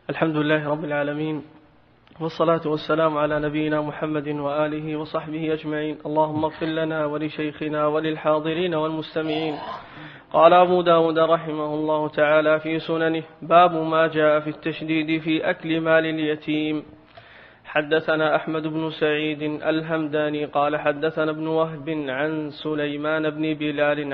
الحمد لله رب العالمين، والصلاة والسلام على نبينا محمد وآله وصحبه أجمعين. اللهم اغفر لنا ولشيخنا وللحاضرين والمستمعين. قال أبو داود رحمه الله تعالى في سننه: باب ما جاء في التشديد في أكل مال اليتيم. حدثنا أحمد بن سعيد الهمداني قال حدثنا ابن وهب عن سليمان بن بلال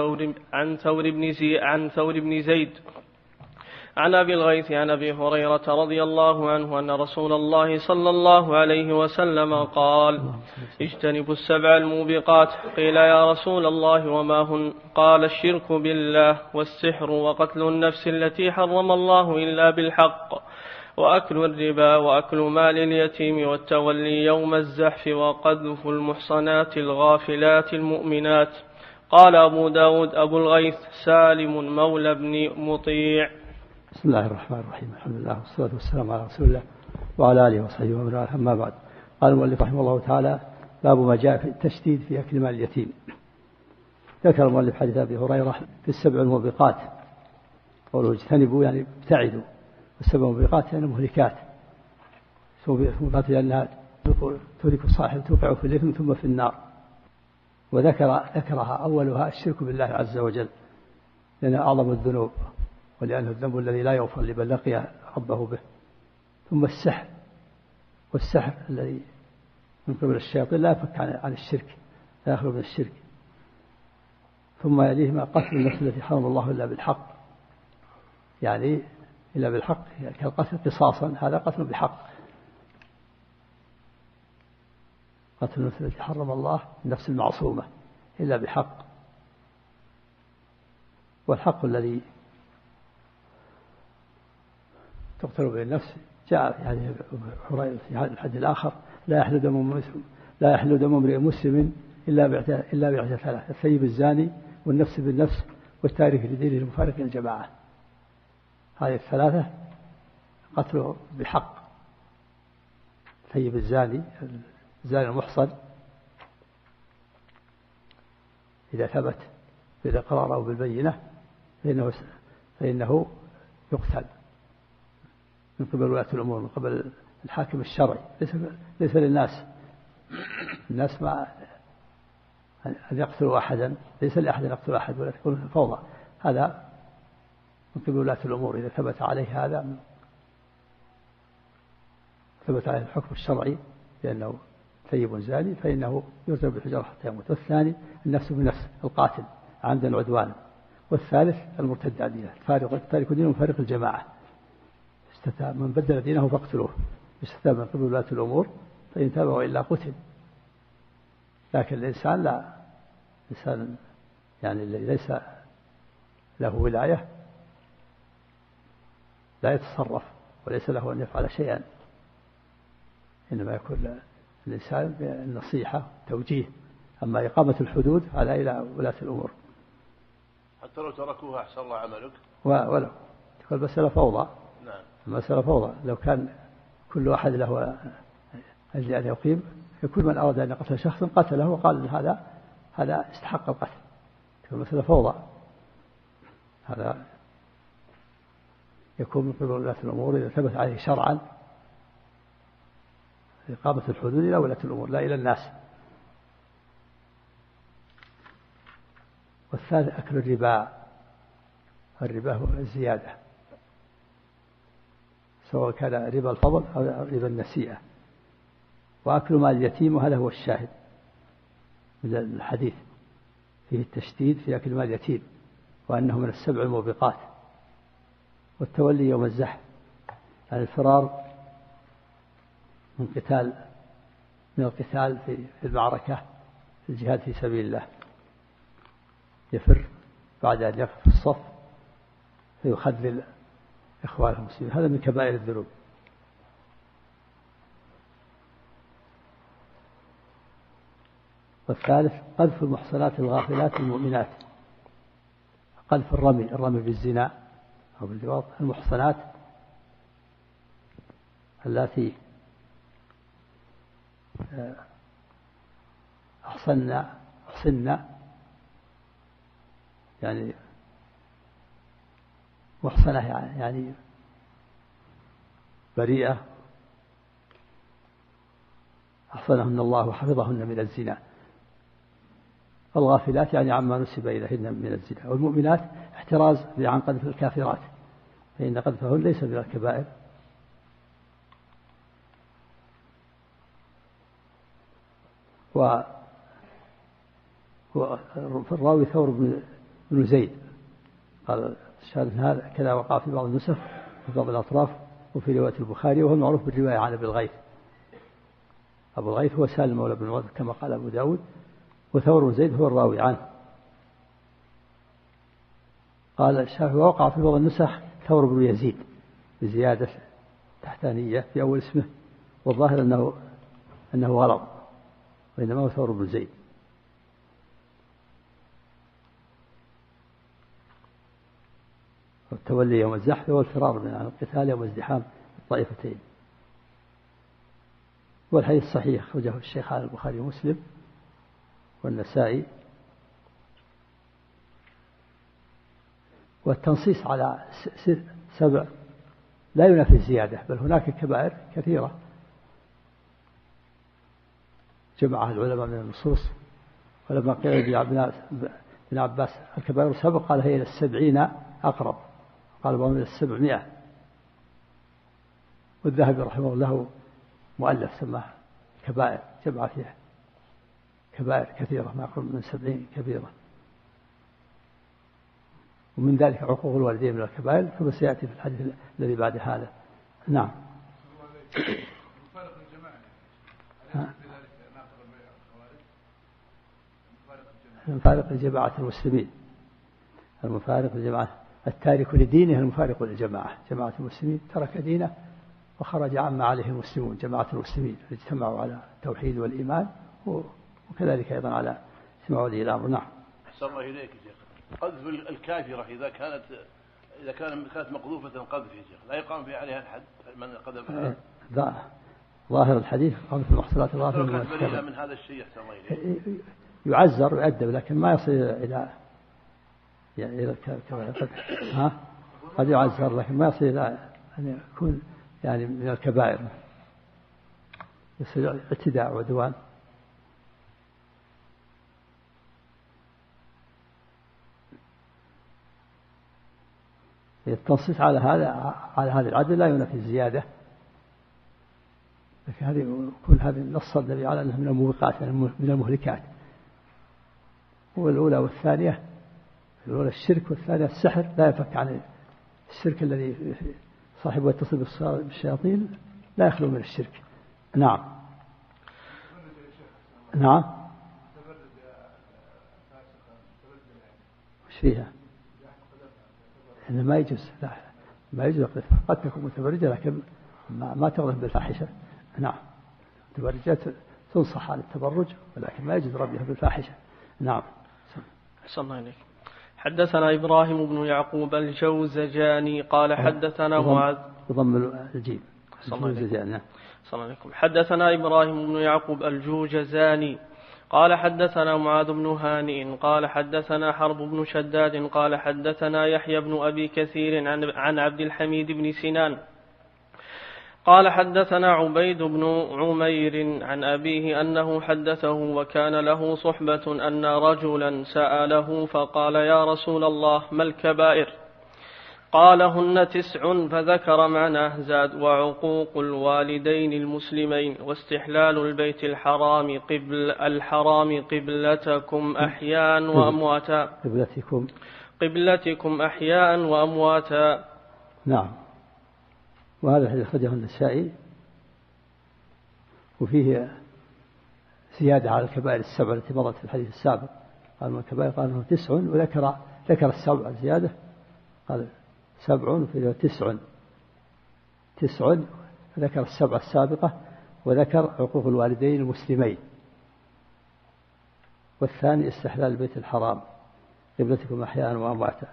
عن ثور بن زيد عن أبي الغيث عن أبي هريرة رضي الله عنه أن رسول الله صلى الله عليه وسلم قال: اجتنبوا السبع الموبقات. قيل: يا رسول الله وما هن؟ قال: الشرك بالله، والسحر، وقتل النفس التي حرم الله إلا بالحق، وأكل الربا، وأكل مال اليتيم، والتولي يوم الزحف، وقذف المحصنات الغافلات المؤمنات. قال أبو داود: أبو الغيث سالم مولى بن مطيع. بسم الله الرحمن الرحيم. الحمد لله والصلاة والسلام على رسول الله وعلى آله وصحبه ومن والاه. أما بعد، قال المؤلف رحمه الله تعالى: باب ما جاء في التشديد في أكل مال اليتيم. ذكر المؤلف حديث أبي هريرة في السبع الموبقات، قوله اجتنبوا يعني ابتعدوا، والسبع الموبقات يعني مهلكات، موبقات لأنها تهلك الصاحب، توقع في الإثم ثم في النار. وذكرها أولها الشرك بالله عز وجل، لأنها أعظم الذنوب، ولأنه الذنب الذي لا يغفر لمن لقي ربه به. ثم السحر، والسحر الذي من قبل الشياطين لا يفك عن الشرك، لا يخلو من الشرك. ثم يليهما قتل النفس التي حرم الله إلا بالحق، يعني إلا بالحق كالقتل قصاصا، هذا قتل بحق. قتل النفس التي حرم الله، النفس المعصومة، إلا بحق. والحق الذي تقتل به النفس جاء في هذه في هذا الحديث الآخر: لا يحل دم امرئ مسلم إلا بإحدى ثلاث: الثيب الزاني، والنفس بالنفس، والتارك لدينه المفارق للجماعة. هذه الثلاثة قتله بحق. الثيب الزاني المحصن إذا ثبت بالإقرار أو بالبينة فإنه يقتل من قبل ولاة الأمور، من قبل الحاكم الشرعي، ليس للناس. الناس مع أن يقتلوا أحدا، ليس لأحد يقتل أحد ولا تكون فوضى. هذا من قبل ولاة الأمور، إذا ثبت عليه هذا، ثبت عليه الحكم الشرعي لأنه ثيب زاني، فإنه يرجم بالحجارة حتى يموت. والثاني النفس بنفس، القاتل عمدا عدوانا. والثالث المرتد عن دينه، تارك دينه مفارق الجماعة. من بدل دينه فاقتلوه، يستتاب من قبل ولاة الأمور، فإن تاب وإلا قتل. لكن الإنسان لا، إنسان يعني الذي ليس له ولاية لا يتصرف، وليس له أن يفعل شيئا، إنما يكون الإنسان بالنصيحة توجيه. أما إقامة الحدود هذا إلى ولاة الأمور. حتى لو تركوها أحسن الله عملك، ولو تكون المسألة فوضى. نعم، المسألة فوضى. لو كان كل واحد له أن يقيم، يكون من أراد أن يقتل شخصا قتله وقال إن هذا استحق القتل. تكون المسألة فوضى. هذا يكون من قبل ولاة الأمور إذا ثبت عليه شرعا إقامة الحدود إلى ولاة الأمور، لا إلى الناس. والثالث أكل الربا. الربا هو الزيادة، سواء كان ربا الفضل أو ربا النسيئة. وأكل مال اليتيم، وهذا هو الشاهد من الحديث، فيه التشديد في أكل مال اليتيم، وأنه من السبع الموبقات. والتولي يوم الزحف، يعني الفرار من القتال في المعركة، في الجهاد في سبيل الله، يفر بعد أن يقف في الصف فيخذل إخوانه المسلمين. هذا من كبائر الذنوب. والثالث قذف المحصنات الغافلات المؤمنات. قذف الرمي بالزنا أو باللواط، المحصنات التي أحصن يعني محصنة، يعني بريئة أحصنهن الله وحفظهن من الزنا. الغافلات يعني عما نسب إليهن من الزنا. والمؤمنات احتراز عن قذف الكافرات فإن قذفهن ليس من الكبائر. والراوي ثور بن زيد قال الشاهد هذا كذا وقع في بعض النسخ في بعض الأطراف وفي رواية البخاري، وهو معروف بالرواية عن أبي الغيث. أبو الغيث هو سالم مولى بن وهب كما قال أبو داود، وثور بن زيد هو الراوي عنه. قال الشافعي ووقع في بعض النسخ ثور بن يزيد بزيادة تحتانية في أول اسمه، والظاهر أنه غلط، وإنما هو ثور بن زيد. والتولي يوم الزحف والفرار من القتال يوم ازدحام الطائفتين. والحديث صحيح أخرجه الشيخان البخاري ومسلم والنسائي. والتنصيص على 7 لا ينافي الزيادة، بل هناك كبائر كثيرة جمعها العلماء من النصوص. ولما قيل ابن عباس الكبائر 7 قال هي إلى 70 أقرب، قال بعضهم إلى 700. والذهبي رحمه الله مؤلف سماه كبائر، جمع فيها كبائر كثيرة ما يقرب من 70 كبيرة، ومن ذلك عقوق الوالدين من الكبائر كما سيأتي في الحديث الذي بعد هذا. نعم. المفارق لجماعة المسلمين، المفارق لجماعة التارك لدينه، المفارق للجماعة. جماعة المسلمين ترك دينه وخرج عما عليه المسلمون، جماعة المسلمين اجتمعوا على التوحيد والإيمان، وكذلك أيضا على اجتماع ولي الأمر. نعم. أحسن الله إليك يا شيخ. قذف الكافرة إذا كانت مقذوفة قذف يا شيخ لا يقام في عليها الحد من قذفها؟ ظاهر الحديث قذف المحصنات الغافلات بريئة من هذا الشيء. أحسن الله إليك. يعزر ويؤدب لكن ما يصل إلى قد يعزر لكن ما يصل إلى أن يكون يعني من الكبائر، يصير اعتداء وعدوان. التنصيص على هذا العدل لا ينافي الزيادة، لكن كل هذه النص الذي على أنه من الموبقات من المهلكات. والأولى والثانية، الأولى الشرك والثانية السحر، لا يفك عن الشرك الذي صاحبه يتصل بالشياطين لا يخلو من الشرك. نعم. نعم. وش فيها؟ إنه ما يجوز، لا ما يجوز قذفها. قد تكون متبرجة لكن ما تغلب بالفاحشة. نعم. المتبرجات تنصح على التبرج ولكن ما يجوز ربها بالفاحشة. نعم. أحسن الله إليك. حدثنا إبراهيم بن يعقوب الجوزجاني قال حدثنا معاذ بضم الجيم. حدثنا إبراهيم بن يعقوب الجوزجاني قال حدثنا معاذ بن هانئ قال حدثنا حرب بن شداد قال حدثنا يحيى بن أبي كثير عن عبد الحميد بن سنان قال حدثنا عبيد بن عمير عن أبيه أنه حدثه وكان له صحبة أن رجلا سأله فقال يا رسول الله ما الكبائر؟ قال هن 9 فذكر معناه زاد وعقوق الوالدين المسلمين واستحلال البيت الحرام قبلتكم أحياء وأمواتا قبلتكم أحياء وأمواتا. نعم. وهذا الحديث أخرجه النسائي وفيه زيادة على الكبائر 7 التي مرت في الحديث السابق. قال من الكبائر قال انه 9 وذكر 7 زيادة، قال 7 وفيه 9 ذكر 7 السابقة وذكر عقوق الوالدين المسلمين، والثاني استحلال البيت الحرام قبلتكم أحياء وأمواتا.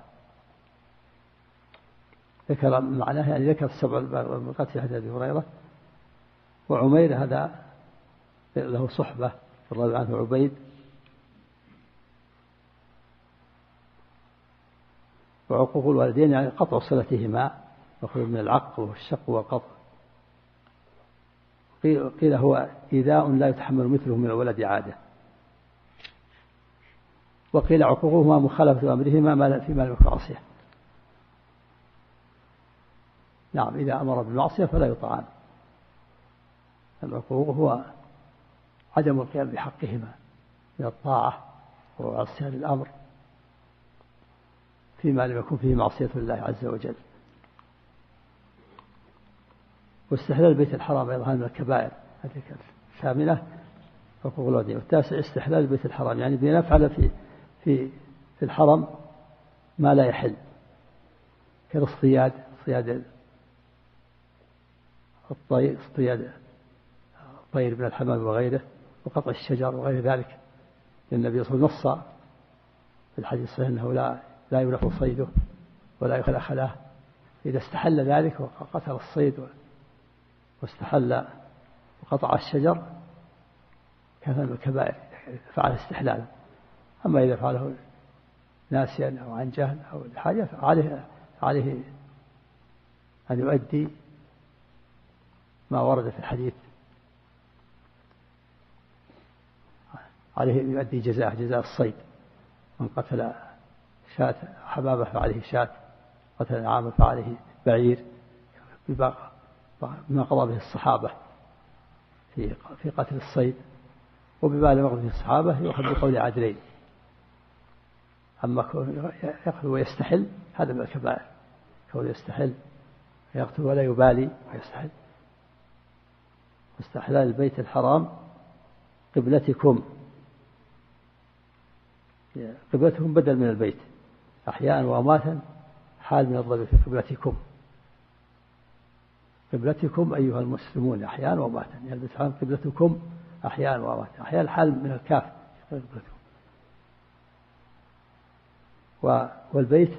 ذكر معناه يعني ذكر 7 المرقات في حديث أبي هريرة. وعمير هذا له صحبة الراوي عنه عبيد. وعقوق الوالدين يعني قطع صلتهما، وخروج من العق والشق والقطع قيل هو إيذاء لا يتحمل مثله من الولد عادة. وقيل عقوقهما مخالفة أمرهما فيما لم يكن معصية. نعم، إذا أمر بالمعصية فلا يطاعان. العقوق هو عدم القيام بحقهما من الطاعة وعصيان الأمر فيما لم يكن فيه معصية الله عز وجل. واستحلال البيت الحرام أيضا من الكبائر، هذه الثامنة حقوق الوالدين. والتاسع استحلال البيت الحرام، يعني بأن يفعل في الحرم ما لا يحل، كالاصطياد، اصطياد الطير من الحمام وغيره، وقطع الشجر وغير ذلك. النبي صلى الله عليه وسلم نص في الحديث الصحيح أنه لا يمنع صيده ولا يخلى خلاه. إذا استحل ذلك وقتل الصيد واستحل وقطع الشجر كان من الكبائر، فعل استحلالا. أما إذا فعله ناسيا أو عن جهل أو الحاجة فعليه أن يؤدي ما ورد في الحديث، عليه يؤدي جزاء الصيد. من قتل شاة حبابة فعليه شاة، قتل نعامة فعليه بعير، بما قضى به الصحابة في قتل الصيد. وبما لم يقض به الصحابة يؤخذ بقول عادلين. أما يقتل ويستحل هذا من الكبائر، كونه يستحل يقتل ولا يبالي ويستحل. واستحلال البيت الحرام قبلتكم، قبلتكم بدل من البيت أحياء وأمواتا، حال من الضمير في قبلتكم. قبلتكم أيها المسلمون أحياء وأمواتا، يعني البيت الحرام قبلتكم أحياء وأمواتا، أحياء الحال من الكاف قبلتكم. والبيت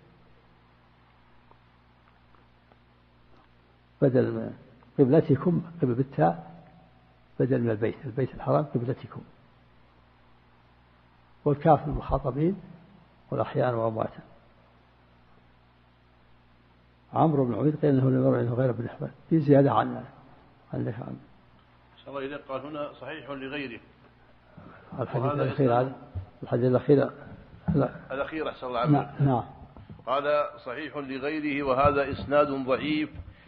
بدل من قبلتكم، قبل بالتاء بدل من البيت الحرام قبلتكم. والكاف المخاطبين والأحيان وأمواتا. عمرو بن عبيد قيل إنه غير ابن حبان، في زيادة عن الله إليه قال هنا صحيح لغيره. الحديث الأخير الأخير أحسن الله عنه. نعم. قال صحيح لغيره، وهذا إسناد ضعيف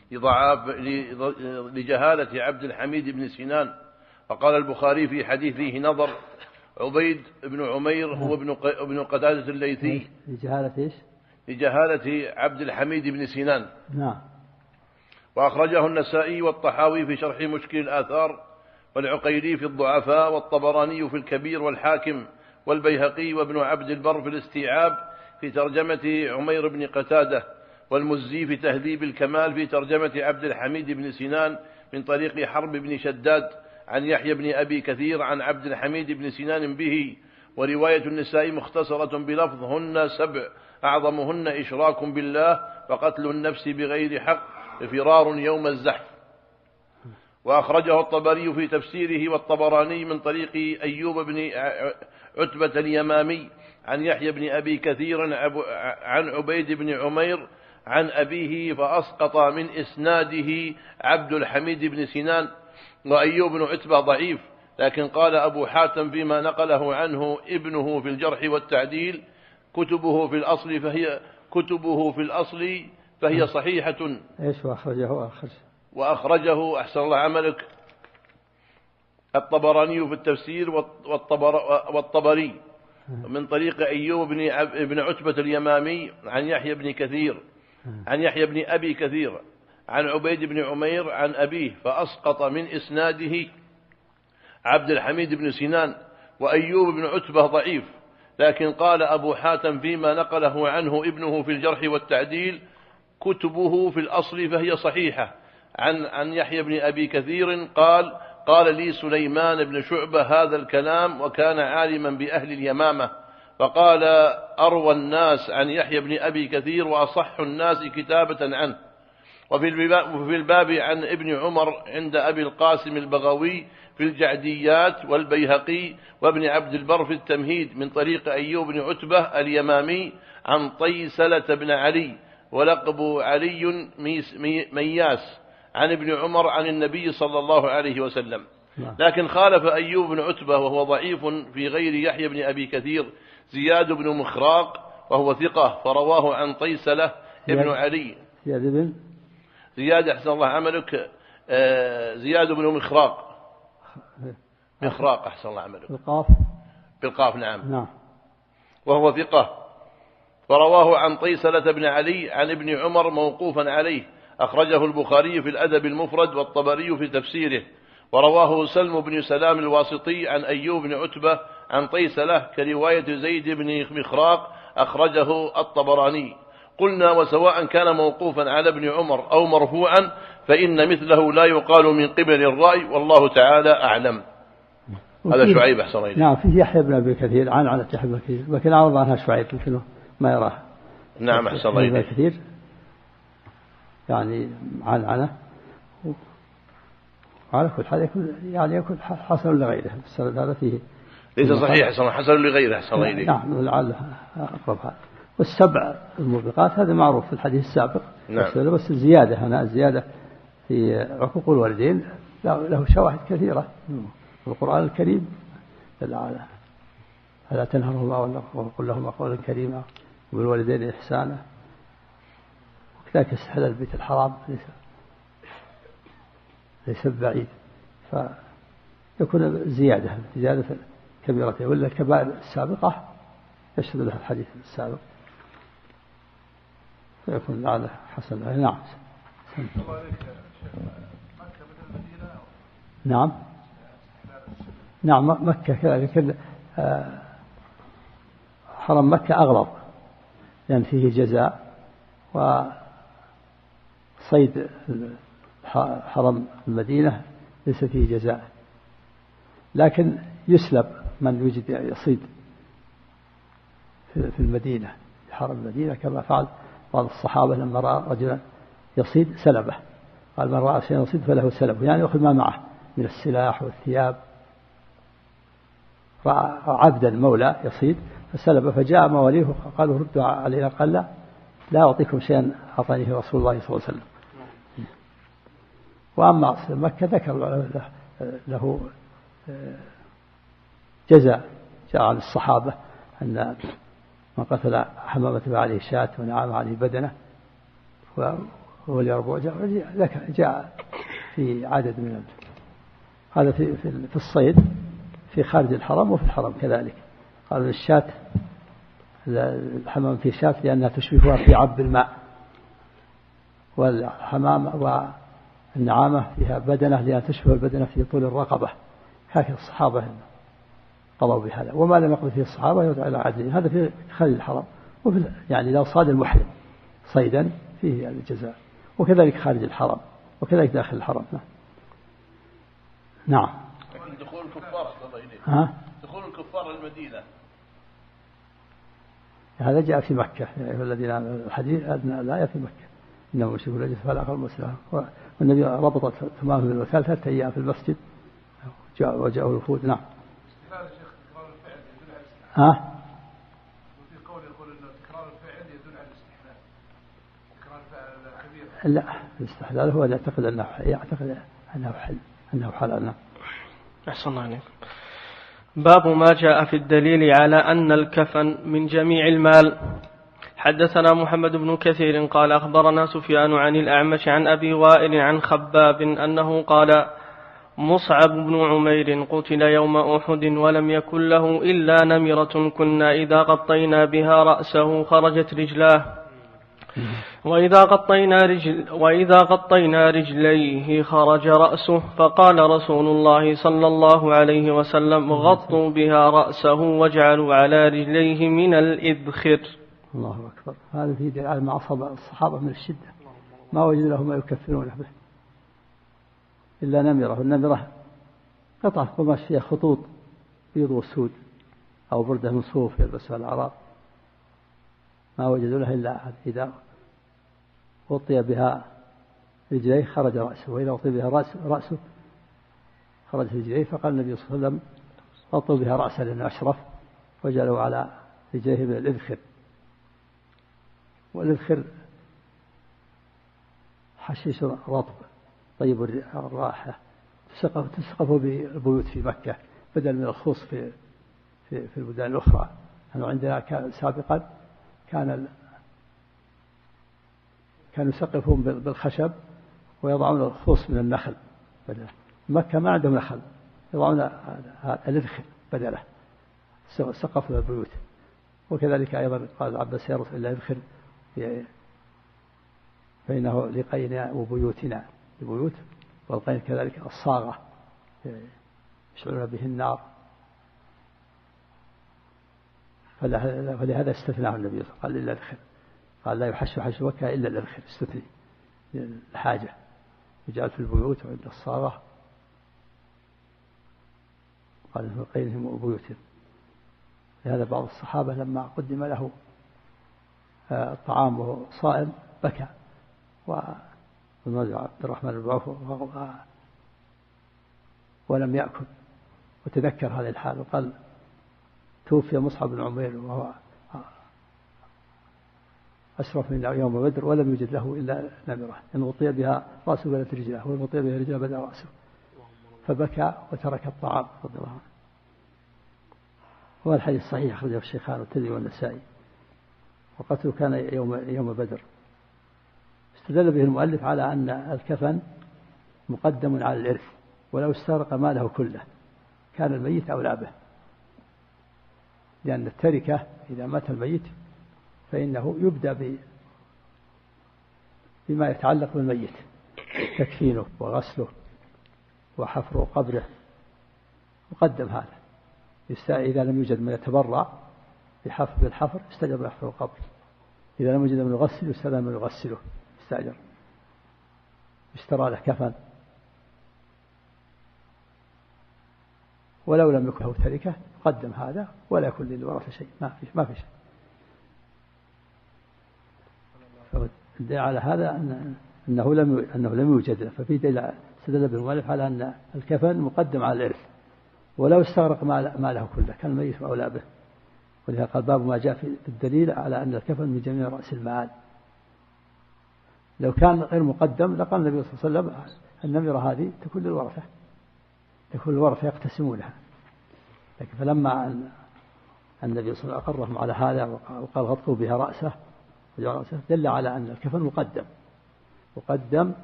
لجهالة عبد الحميد بن سنان. وقال البخاري في حديث فيه نظر. عبيد بن عمير هو ابن قتادة الليثي. لجهالة عبد الحميد بن سنان. نعم. وأخرجه النسائي والطحاوي في شرح مشكل الآثار، والعقيلي في الضعفاء، والطبراني في الكبير، والحاكم والبيهقي وابن عبد البر في الاستيعاب في ترجمة عمير بن قتادة، والمزي في تهذيب الكمال في ترجمة عبد الحميد بن سنان من طريق حرب بن شداد عن يحيى بن أبي كثير عن عبد الحميد بن سنان به. ورواية النساء مختصرة بلفظ هن 7 أعظمهن إشراك بالله وقتل النفس بغير حق فرار يوم الزحف. وأخرجه الطبري في تفسيره والطبراني من طريق أيوب بن عتبة اليمامي عن يحيى بن أبي كثير عن عبيد بن عمير عن أبيه، فأسقط من إسناده عبد الحميد بن سنان. وأيوب بن عتبة ضعيف، لكن قال أبو حاتم فيما نقله عنه ابنه في الجرح والتعديل كتبه في الأصل فهي صحيحة. إيش وأخرجه أحسن الله عملك الطبراني في التفسير والطبري من طريق أيوب بن عتبة اليمامي عن يحيى بن أبي كثير عن عبيد بن عمير عن أبيه، فأسقط من إسناده عبد الحميد بن سنان. وأيوب بن عتبة ضعيف، لكن قال أبو حاتم فيما نقله عنه ابنه في الجرح والتعديل كتبه في الأصل فهي صحيحة. عن يحيى بن أبي كثير قال لي سليمان بن شعبة هذا الكلام، وكان عالما بأهل اليمامة، فقال أروى الناس عن يحيى بن أبي كثير وأصح الناس كتابة عنه. وفي الباب عن ابن عمر عند أبي القاسم البغوي في الجعديات، والبيهقي وابن عبد البر في التمهيد من طريق أيوب بن عتبة اليمامي عن طيسلة بن علي ولقب علي مياس عن ابن عمر عن النبي صلى الله عليه وسلم. لكن خالف أيوب بن عتبة وهو ضعيف في غير يحيى بن أبي كثير زياد بن مخراق وهو ثقة، فرواه عن طيسلة ابن علي. زياد أحسن الله عملك، زياد بن مخراق أحسن الله عملك بالقاف نعم. وهو ثقة، فرواه عن طيسلة بن علي عن ابن عمر موقوفا عليه، أخرجه البخاري في الأدب المفرد والطبري في تفسيره. ورواه سلم بن سلام الواسطي عن أيوب بن عتبة عن طيسلة كرواية زيد بن مخراق، أخرجه الطبراني. قلنا وسواء كان موقوفا على ابن عمر أو مرفوعا فإن مثله لا يقال من قبل الرأي، والله تعالى أعلم. هذا شعيب أحسن إليك. نعم، فيه يحيى بن أبي كثير عن يحيى بن كثير، لكن عرض عنها شعيب يمكنه ما يراه. نعم أحسن إليك. كثير يعني عنه على كل حال يكون حسن لغيره، السند هذا فيه ليس صحيح حسن لغيره أحسن إليك. نعم لعله أقرب هذا. والسبع الموبقات هذا معروف في الحديث السابق. نعم. بس الزيادة هنا، الزيادة في عقوق الوالدين له شواهد كثيرة في القرآن الكريم. ألا تنهرهما وقل لهما قولا كريما وبالوالدين إحسانا. وكذلك استحلال البيت الحرام ليس بعيد، فيكون زيادة كبيرة، ولا الكبائر السابقة يشهد لها الحديث السابق فيكون لعله حسن. نعم. نعم مكة كذلك، حرم مكة أغلظ لأن فيه جزاء، وصيد حرم المدينة ليس فيه جزاء، لكن يسلب من يجد يصيد في المدينة في حرم المدينة، كما فعل بعض الصحابة لما رأى رجلا يصيد سلبه، قال من رأى شيئا يصيد فله سلبه، يعني يأخذ ما معه من السلاح والثياب. رأى عبدا مولى يصيد فسلبه، فجاء مواليه قالوا ردوا علينا، قال لا أعطيكم شيئا أعطانيه رسول الله صلى الله عليه وسلم. وأما مكة ذكر له جزاء جاء عن الصحابة أن من قتل حمامة عليه شاة ونعام عليه بدنه وهو اليربوع، جاء في عدد من هذا في الصيد في خارج الحرم وفي الحرم كذلك. قالوا الشاة الحمام في شاة لأنها تشبهها في عب الماء، والحمام والنعامة فيها بدنة لأنها تشبه البدنة في طول الرقبة. هكذا الصحابة قضوا بهذا، وما لم يقضي فيه الصحابة يدعى إلى عدل. هذا في خارج الحرم، يعني لو صاد المحرم صيدا فيه الجزاء، وكذلك خارج الحرم وكذلك داخل الحرم. نعم. دخول الكفار دخول الكفار المدينة هذا جاء في مكة، الذين الحديث لا في مكة إنما مشركون رجس فلا أقل مسلم، والنبي ربط تمام بالوثال 3 أيام في المسجد وجاءه الوفود. نعم. وفي قول يقول إنه تكرار الفعل يدل على الاستحلال، تكرار الفعل كبير. لا، الاستحلال هو يعتقد أنه حلال. أحسن الله عليك. باب ما جاء في الدليل على أن الكفن من جميع المال. حدثنا محمد بن كثير قال أخبرنا سفيان عن الأعمش عن أبي وائل عن خباب أنه قال مصعب بن عمير قتل يوم أحد ولم يكن له إلا نمرة كنا إذا غطينا بها رأسه خرجت رجلاه، وإذا غطينا رجليه خرج رأسه، فقال رسول الله صلى الله عليه وسلم غطوا بها رأسه واجعلوا على رجليه من الإذخر. الله أكبر. هذا في دلالة مع الصحابة من الشدة، ما وجد لهم ما يكفرون به إلا نمرة. النمرة قطعة قماش فيها خطوط بيض وسود أو بردة من صوف يلبسها الأعراب، ما وجدوا لها إلا إذا غطي بها رجليه خرج رأسه، وإذا غطي بها رأسه خرج رجليه. فقال النبي صلى الله عليه وسلم غطوا بها رأسه لأنه أشرف، وجعلوا على رجليه من الإذخر. والإذخر حشيش رطب طيب الرائحة تسقف بالبيوت في مكة بدل من الخوص في البلدان الأخرى. أنه عندنا كان سابقا كانوا يسقفون بالخشب ويضعون الخوص من النخل بدله. مكة ما عندهم نخل، يضعون الإذخر بدله سقف البيوت. وكذلك أيضا قال العباس يا رسول الله إذخر فإنه لقينا وبيوتنا البيوت، والقين كذلك الصاغة يشعلون به النار. فلهذا استثناه النبي صلى الله عليه وسلم قال إلا الإذخر، قال لا يحش حش مكة إلا الإذخر، استثني الحاجة يجعل في البيوت وعند الصاغة. قال في قينهم وبيوتهم. لهذا بعض الصحابة لما قدم له الطعام وهو صائم بكى، والنبي عبد الرحمن بن عوف ولم يأكل وتذكر هذه الحال وقال توفي مصعب بن عمير وهو أشرف من يوم بدر ولم يجد له إلا نمرة إن غطي بها رأسه بدت رجله وإن غطي بها رجله بدا رأسه، فبكى وترك الطعام رضي الله عنه. هو الحديث صحيح أخرجه الشيخان والترمذي والنسائي. وقتله كان يوم بدر. استدل به المؤلف على أن الكفن مقدم على الإرث، ولو استغرق ماله كله كان الميت أولى به، لأن التركة إذا مات الميت فإنه يبدأ بما يتعلق بالميت، تكفينه وغسله وحفره قبره، مقدم هذا. إذا لم يوجد من يتبرع بالحفر استجر يحفر القبر، إذا لم يوجد من يغسل يستأجر من يغسله، استأجر اشترى له كفن. ولو لم يكن له تركة قدم هذا ولا يكون للورثة شيء، ما في شيء. فدل على هذا أنه لم يوجد له، ففي دليل استدل بالمؤلف على أن الكفن مقدم على الإرث، ولو استغرق ماله كله كان الميت أولى به. ولهذا قال باب ما جاء في الدليل على أن الكفن من جميع رأس المال. لو كان غير مقدم لقال النبي صلى الله عليه وسلم النمرة هذه تكون للورثة، تكون الورثة يقتسمونها. لكن فلما أن النبي صلى الله عليه وسلم أقرهم على هذا وقال غطوا بها رأسه دل على أن الكفن مقدم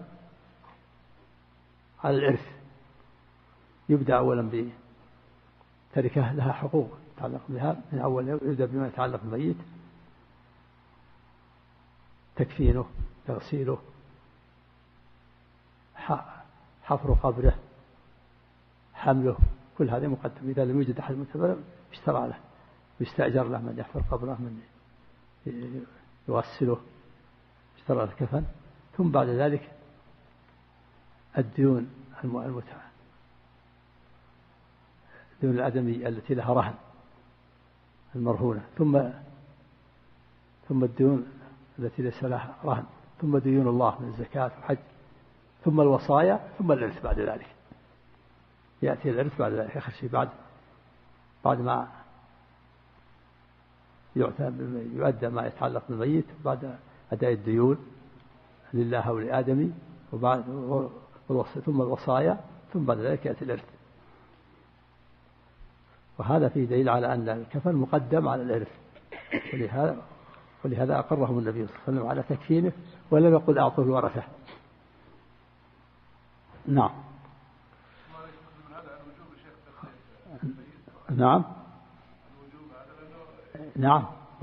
على الإرث. يبدأ أولا بتركة لها حقوق يتعلق بها، من أول يبدأ بما يتعلق بالميت، تكفينه، تغسيله، حفر قبره، حمله، كل هذا مقدم. إذا لم يوجد أحد متبرع اشترى له ويستأجر له من يحفر قبره، من يغسله، اشترى له الكفن. ثم بعد ذلك الديون المتعة، ديون الآدمي التي لها رهن المرهونة، ثم الديون التي ليس لها رهن، ثم ديون الله من الزكاة والحج، ثم الوصايا، ثم الإرث بعد ذلك. يأتي الإرث بعد ذلك آخر شيء، بعد ما يؤدى ما يتعلق بالميت، بعد أداء الديون لله ولآدمي، ثم الوصايا، ثم بعد ذلك يأتي الإرث. وهذا فيه دليل على أن الكفن مقدم على الإرث، ولهذا أقرهم النبي صلى الله عليه وسلم على تكفينه ولم يقل أعطوه الورثة. نعم. نعم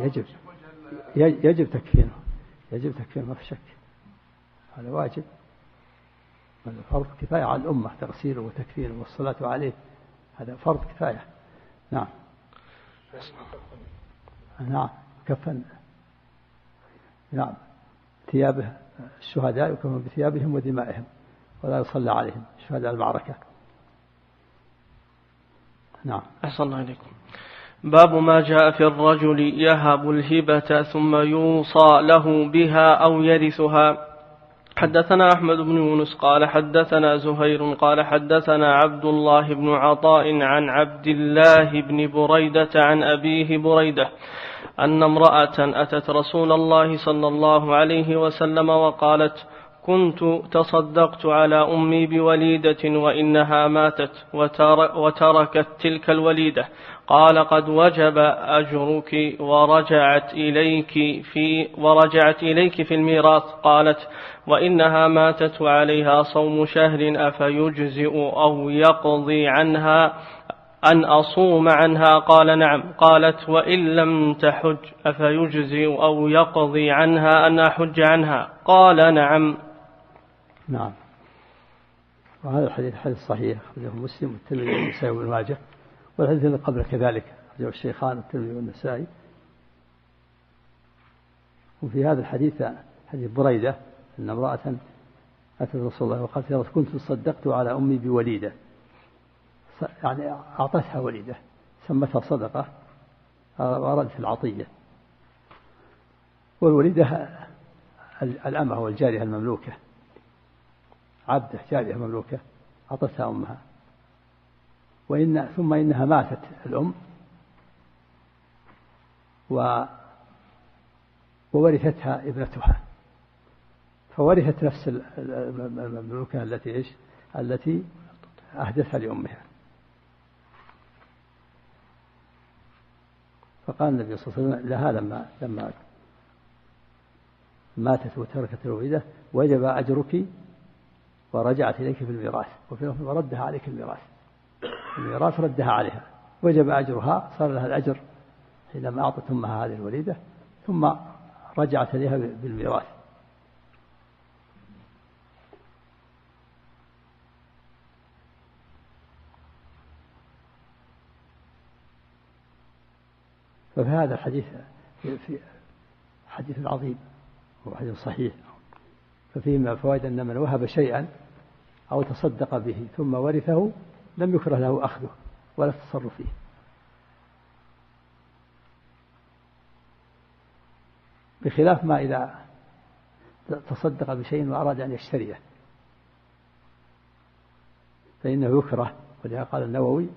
يجب تكفينه، ما في شك، هذا واجب، هذا فرض كفاية على الأمة، تغسيله وتكفينه والصلاة عليه، هذا فرض كفاية. نعم كفن. نعم ثيابه الشهداء يكفن بثيابهم ودمائهم ولا يصلى عليهم، شهداء المعركة. نعم. أحسن الله عليكم. باب ما جاء في الرجل يهب الهبة ثم يوصى له بها أو يرثها. حدثنا أحمد بن يونس قال حدثنا زهير قال حدثنا عبد الله بن عطاء عن عبد الله بن بريدة عن أبيه بريدة أن امرأة أتت رسول الله صلى الله عليه وسلم وقالت: كنت تصدقت على أمي بوليدة وإنها ماتت وتركت تلك الوليدة. قال قد وجب أجرك ورجعت إليك في الميراث. قالت وإنها ماتت وعليها صوم شهر أفيجزئ أو يقضي عنها أن أصوم عنها؟ قال نعم. قالت وإن لم تحج أفيجزئ أو يقضي عنها أن أحج عنها؟ قال نعم. نعم. وهذا الحديث حديث صحيح أخرجه مسلم والترمذي والنسائي وابن ماجه، والحديث الذي قبل كذلك أخرجه الشيخان الترمذي والنسائي. وفي هذا الحديث حديث بريدة أن امرأة أتت رسول الله وقالت يا رسول كنت صدقت على أمي بوليدة، يعني أعطتها وليدة سمتها صدقة وأردت العطية. والوليدة الأمة والجارية المملوكة، عبدة جارية مملوكة أعطتها أمها، ثم إنها ماتت الأم وورثتها ابنتها، فورثت نفس المملوكة التي أهدتها لأمها. فقال النبي صلى الله عليه وسلم لها لما ماتت وتركت الوليدة وجب أجرك ورجعت إليك في الميراث، وفي وردها عليك الميراث ردها عليها، وجب أجرها، صار لها الأجر حينما أعطت أمها هذه الوليدة ثم رجعت إليها بالميراث. ففي هذا الحديث في حديث عظيم وحديث صحيح، ففيه من الفوائد أن من وهب شيئا أو تصدق به ثم ورثه لم يكره له أخذه ولا التصرف فيه، بخلاف ما إذا تصدق بشيء وأراد أن يشتريه فإنه يكره. ولهذا قال النووي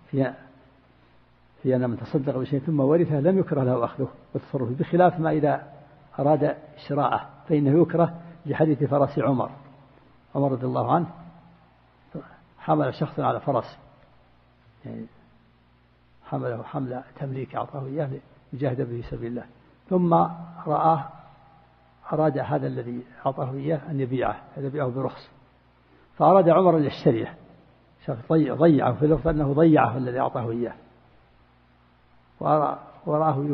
في أن من تصدق بشيء ثم ورثه لم يكره له أخذه والتصرف فيه، بخلاف ما إذا أراد شراءه فإنه يكره، لحديث فرس عمر رضي الله عنه حمل شخصا على فرس، يعني حمله حمل تمليك أعطاه إياه يجاهد به في سبيل الله، ثم أراد هذا الذي أعطاه إياه أن يبيعه برخص، فأراد عمر أن يشتريه، ضيعه في اللفظ أنه ضيعه الذي أعطاه إياه، وراه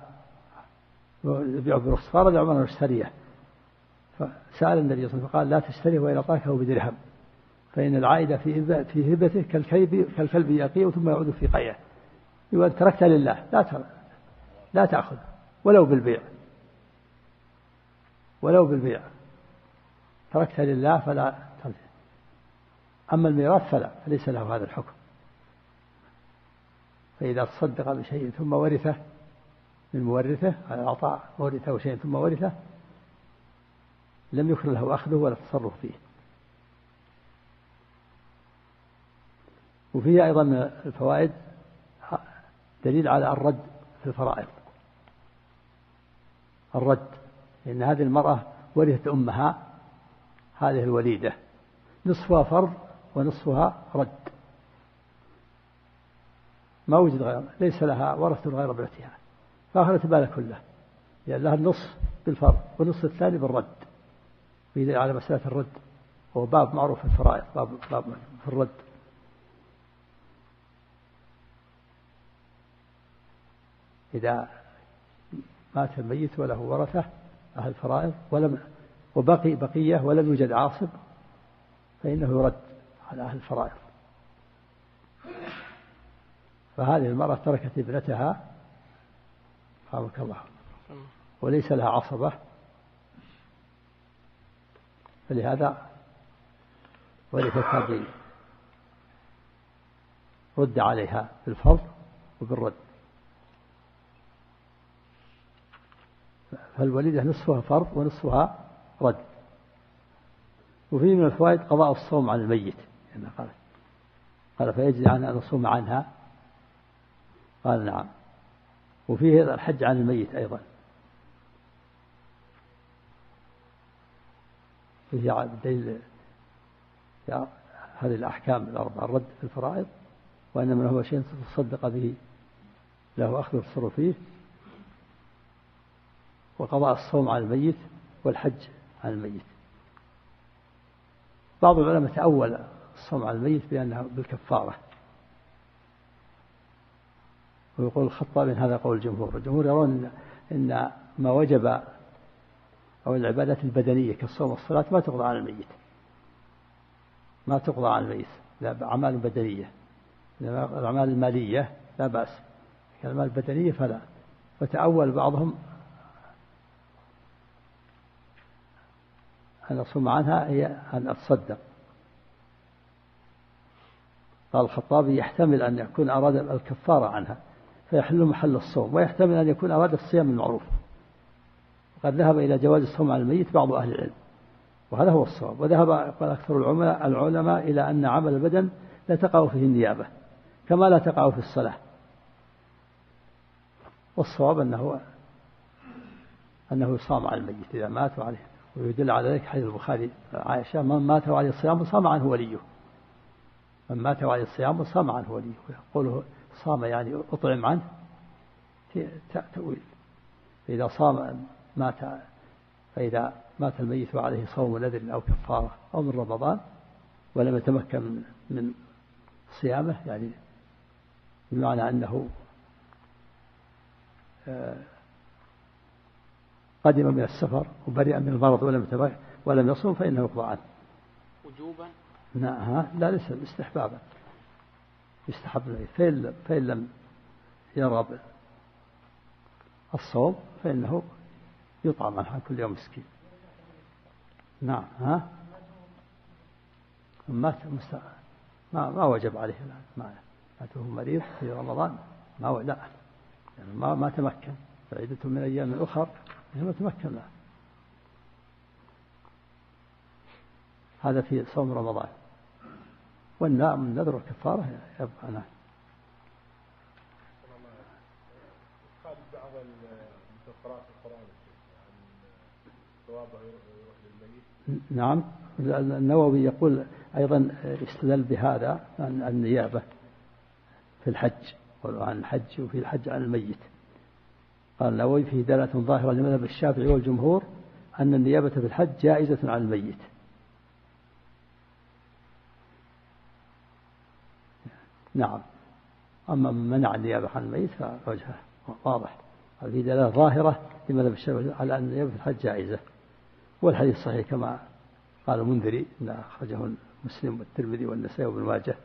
يبيعه برخص، فأراد عمر أن يشتريه، فسأل النبي صلى الله عليه وسلم فقال لا تشتريه وإن أعطاكه بدرهم، فإن العائد في هبته كالكلب يقيء ثم يعود في قيئه. يقول تركت لله لا تأخذ ولو بالبيع تركت لله فلا تنفع. أما الميراث فليس له هذا الحكم. فإذا تصدق بشيء ثم ورثه من مورثه، أعطى ورثه شيء ثم ورثه لم يكن له أخذه ولا التصرف فيه. وفيه أيضا من الفوائد دليل على الرد في الفرائض، الرد، لأن هذه المرأة ورثت أمها هذه الوليدة نصفها فرض ونصفها رد، ما وجد غير، ليس لها ورثة غير ابنتها، فأخذت بالها كله، لأن لها النصف بالفرض والنصف الثاني بالرد. وإذا على مسألة الرد هو باب معروف في الفرائض، باب في الرد. إذا مات الميت وله ورثة أهل الفرائض وبقي بقية ولم يوجد عاصب فإنه يرد على أهل الفرائض. فهذه المرأة تركت ابنتها رحمك الله وليس لها عصبة، فلهذا ورثتها رد عليها بالفرض وبالرد. فالوليدة نصفها فرض ونصفها رد. وفيه من الفوائد قضاء الصوم عن الميت، يعني قال فيجزي عنها أن نصوم عنها؟ قال نعم. وفيه الحج عن الميت أيضا، فيه دليل هذه الأحكام الأربعة: الرد في الفرائض، وأن من هو شيء تصدق به له أخذ التصرف فيه، وقضاء الصوم على الميت، والحج على الميت. بعض العلماء تأول الصوم على الميت بأنها بالكفارة، ويقول الخطابي إن هذا قول الجمهور. الجمهور يرون إن ما وجب أو العبادات البدنية كالصوم والصلاة ما تقضى على الميت، ما تقضى على الميت، لا أعمال بدنية. الأعمال المالية لا بأس، الأعمال البدنية فلا. فتأول بعضهم أن الصوم عنها هي أن أتصدق. قال الخطابي: يحتمل أن يكون أراد الكفارة عنها فيحل محل الصوم، ويحتمل أن يكون أراد الصيام المعروف. وقد ذهب إلى جواز الصوم على الميت بعض أهل العلم، وهذا هو الصواب. وذهب أكثر العلماء إلى أن عمل البدن لا تقع فيه النيابة كما لا تقع في الصلاة. والصواب أنه يصام على الميت إذا مات عليه. ويدل على ذلك حديث البخاري عائشة: من مات وعليه الصيام صام عنه وليه. من مات وعليه الصيام صام عنه وليه. يقوله صام يعني أطعم عنه تأويل. فإذا مات الميت وعليه صوم نذر أو كفارة أو من رمضان ولم يتمكن من صيامه، يعني بمعنى أنه قدم من السفر وبرئ من المرض ولم يصوم فإنه يقضى عنه وجوبا. لا ليس استحبابا، يستحب. فإن لم يرى الصوم فإنه يطعم عنها كل يوم مسكين. نعم. ما وجب عليه ماته مريض في رمضان، لا يعني ما تمكن، فعدة من أيام أخر ما تمكن له. هذا في صوم رمضان. والنذر والكفارة يبقى. نعم. قال بعض المفسرات القرآن عن ثوابه يروح للميت. نعم. النووي يقول أيضا استدل بهذا عن النيابة في الحج، وعن الحج وفي الحج عن الميت. قال النووي: فيه دلالة ظاهرة لمذهب الشافعي والجمهور أن النيابة في الحج جائزة عن الميت. نعم. أما من منع النيابة عن الميت فوجهه واضح. فيه دلالة ظاهرة لمذهب الشافعي على أن النيابة في الحج جائزة. والحديث صحيح كما قال المنذري إن أخرجه مسلم والترمذي والنسائي وابن ماجه.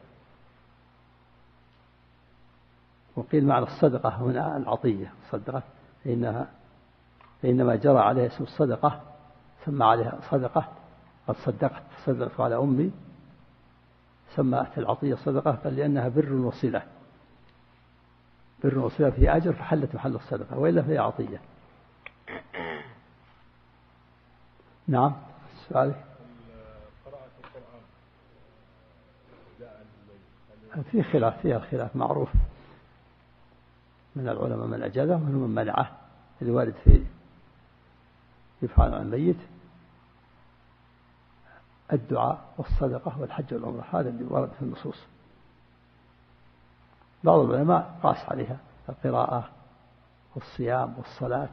وقيل معنى الصدقة هنا العطية. الصدقة فإنما جرى عليها اسم الصدقة سمى عليها صدقة. قد صدقت على أمي، سمت العطية صدقة قال لأنها بر وصلة. بر وصلة فيه أجر فحلت محل الصدقة، وإلا فهي عطية. نعم. السؤال: قراءة القرآن فيها الخلاف معروف من العلماء من أجازه ومن منعه. الوارد في يفعل عن الميت الدعاء والصدقة والحج والعمرة، هذا اللي ورد في النصوص. بعض العلماء قاس عليها القراءة والصيام والصلاة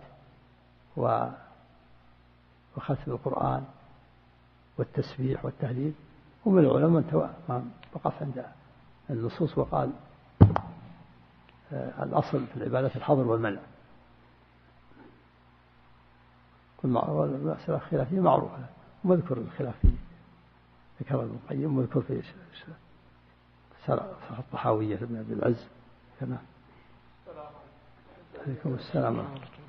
وختم القرآن والتسبيح والتهليل. ومن العلماء من وقف عند النصوص وقال الأصل في العبادات الحظر والمنع. والمسألة خلافية معروفة، ومذكر الخلاف فيه ذكر ابن القيم، وذكر في شرح الطحاوية لابن أبي العز كما. عليكم السلام.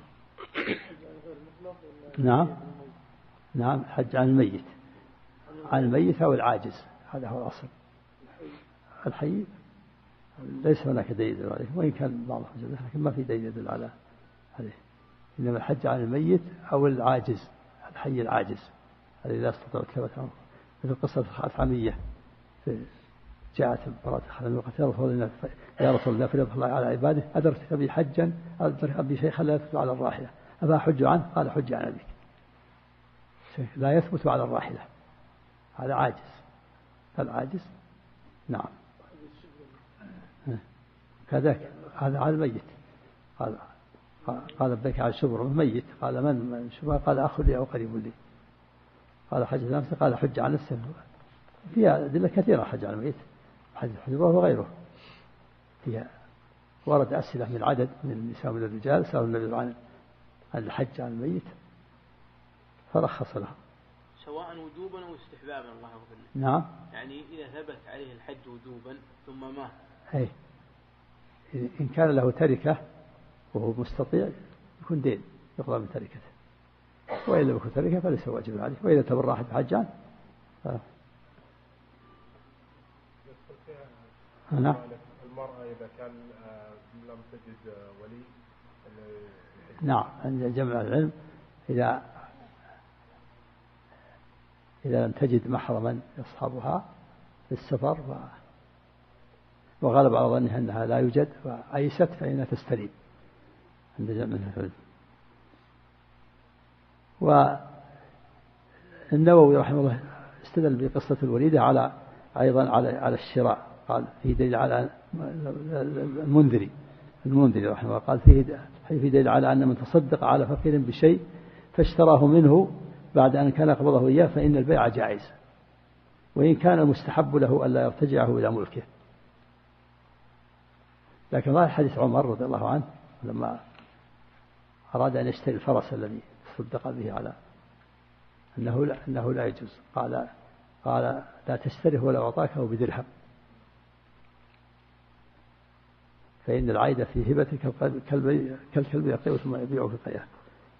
نعم. حج عن الميت، عن الميت أو العاجز، هذا هو الأصل. الحي ليس هناك دليل يدل عليه، وإن كان بعض الحجج لكن ما في دليل يدل عليه. إنما الحج عن الميت أو العاجز، الحي العاجز الذي لا يستطيع الكلمة عنه. مثل قصة الخاتمية جاءت براءة الخاتمية وقالت: يا رسول الله فرض الله على عباده، أدركت بي حجا أدرك بي شيخا لا يثبت على الراحلة، أفأحج عنه؟ قال: حج عن أبيك. لا يثبت على الراحلة، هذا عاجز، العاجز نعم. كذلك هذا على الميت، قال بك على الشبر ميت، قال من شبر؟ قال أخ لي أو قريب لي. قال حج نفسه، قال حج عن نفسه. فيها أدلة كثيرة حج عن الميت، حج الحجرة وغيره. فيها ورد أسئلة من عدد من النساء من الرجال سألوا النبي عن الحج عن الميت فرخص لهم، سواء وجوبا أو استحبابا. الله يغفر له. نعم، يعني إذا ثبت عليه الحج وجوبا ثم مات، أي إن كان له تركة وهو مستطيع يكون دين يقضى من تركته، وإن لم يكن تركة فليس واجب عليه. وإذا تبرع بحجان نعم. المرأة إذا كان لم تجد ولي، نعم، عند جمع العلم إذا لم تجد محرما يصحبها في السفر وغلب على ظنها أنها لا يوجد وأيست فإنها تستريب عند جمع العلم. والنووي رحمه الله استدل بقصة الوليدة أيضا على الشراء، قال فيه دليل على المنذري رحمه الله قال فيه دليل على أن من تصدق على فقير بشيء فاشتراه منه بعد أن كان قبضه إياه فإن البيع جائز، وإن كان المستحب له ألا يرتجعه إلى ملكه. لكن ظاهر حديث عمر رضي الله عنه لما أراد أن يشتري الفرس الذي تصدق به على أنه لا يجوز، قال لا تشتريه ولا أعطاكه بدرهم، فإن العيد في هبتك كالكلب يقيء ثم يبيعه في قياه.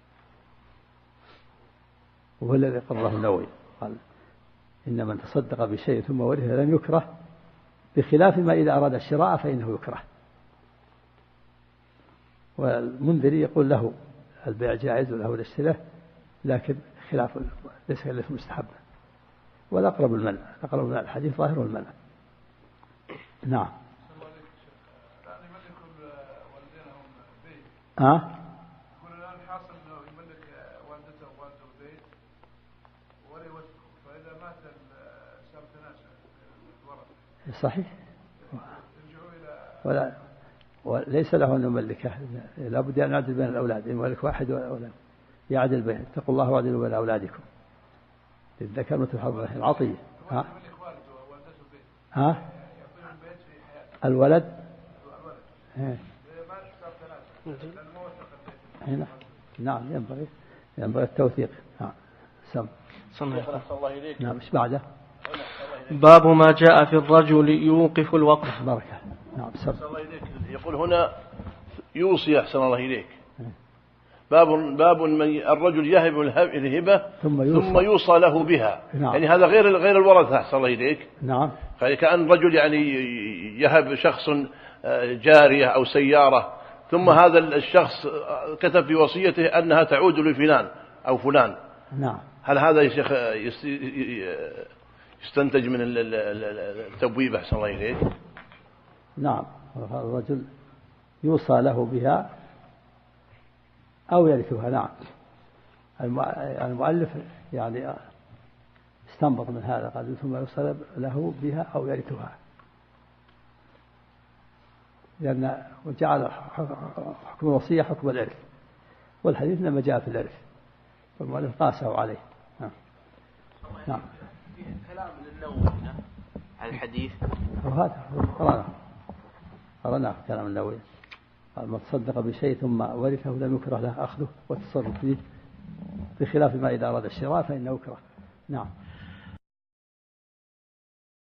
وهو الذي قرره النووي، قال إن من تصدق بشيء ثم ورثه لم يكره، بخلاف ما إذا أراد الشراء فإنه يكره. والمنذري يقول له البيع جائز وله الاشتراء، لكن خلاف ليس مستحبا، والأقرب المنع، الحديث ظاهر المنع. نعم. يقول الآن حاصل أنه يملك والدته ووالده البيت ولا يوثقه، فإذا مات صار تناسل الورثة. صحيح. يرجعوا إلى وليس له أن يملكه، لا بد أن يعدل بين الأولاد، يملك واحد ولا يعدل بين، اتقوا الله واعدلوا بين أولادكم للذكر مثل حظ العطية. يملك والده ووالدته البيت. يعطيهم البيت في حياته. الولد. نعم ينبغي التوثيق. نعم. ايش بعده؟ باب ما جاء في الرجل يوقف الوقف. بركة. نعم. يقول هنا يوصي أحسن الله إليك، باب من الرجل يهب الهبة ثم يوصى له بها. نعم. يعني هذا غير الورثة أحسن الله إليك. نعم. كأن رجل يعني يهب شخص جارية أو سيارة، ثم هذا الشخص كتب في وصيته أنها تعود لفلان أو فلان. نعم. هل هذا يا شيخ يستنتج من التبويب أحسن الله إليك؟ نعم. هذا الرجل يوصى له بها أو يرثها. نعم. المؤلف يعني استنبط من هذا، قال ثم يوصى له بها أو يرثها، لأن وجعل حكم الوصية حكم الإرث، والحديث لما جاء في الإرث والمؤلف قاسه عليه. نعم. كلام للنووي على الحديث، وهذا قرأناه كلام النووي، قال من تصدق بشيء ثم ورثه لم يكره له أخذه والتصرف فيه، بخلاف ما إذا أراد الشراء فإنه يكره. نعم.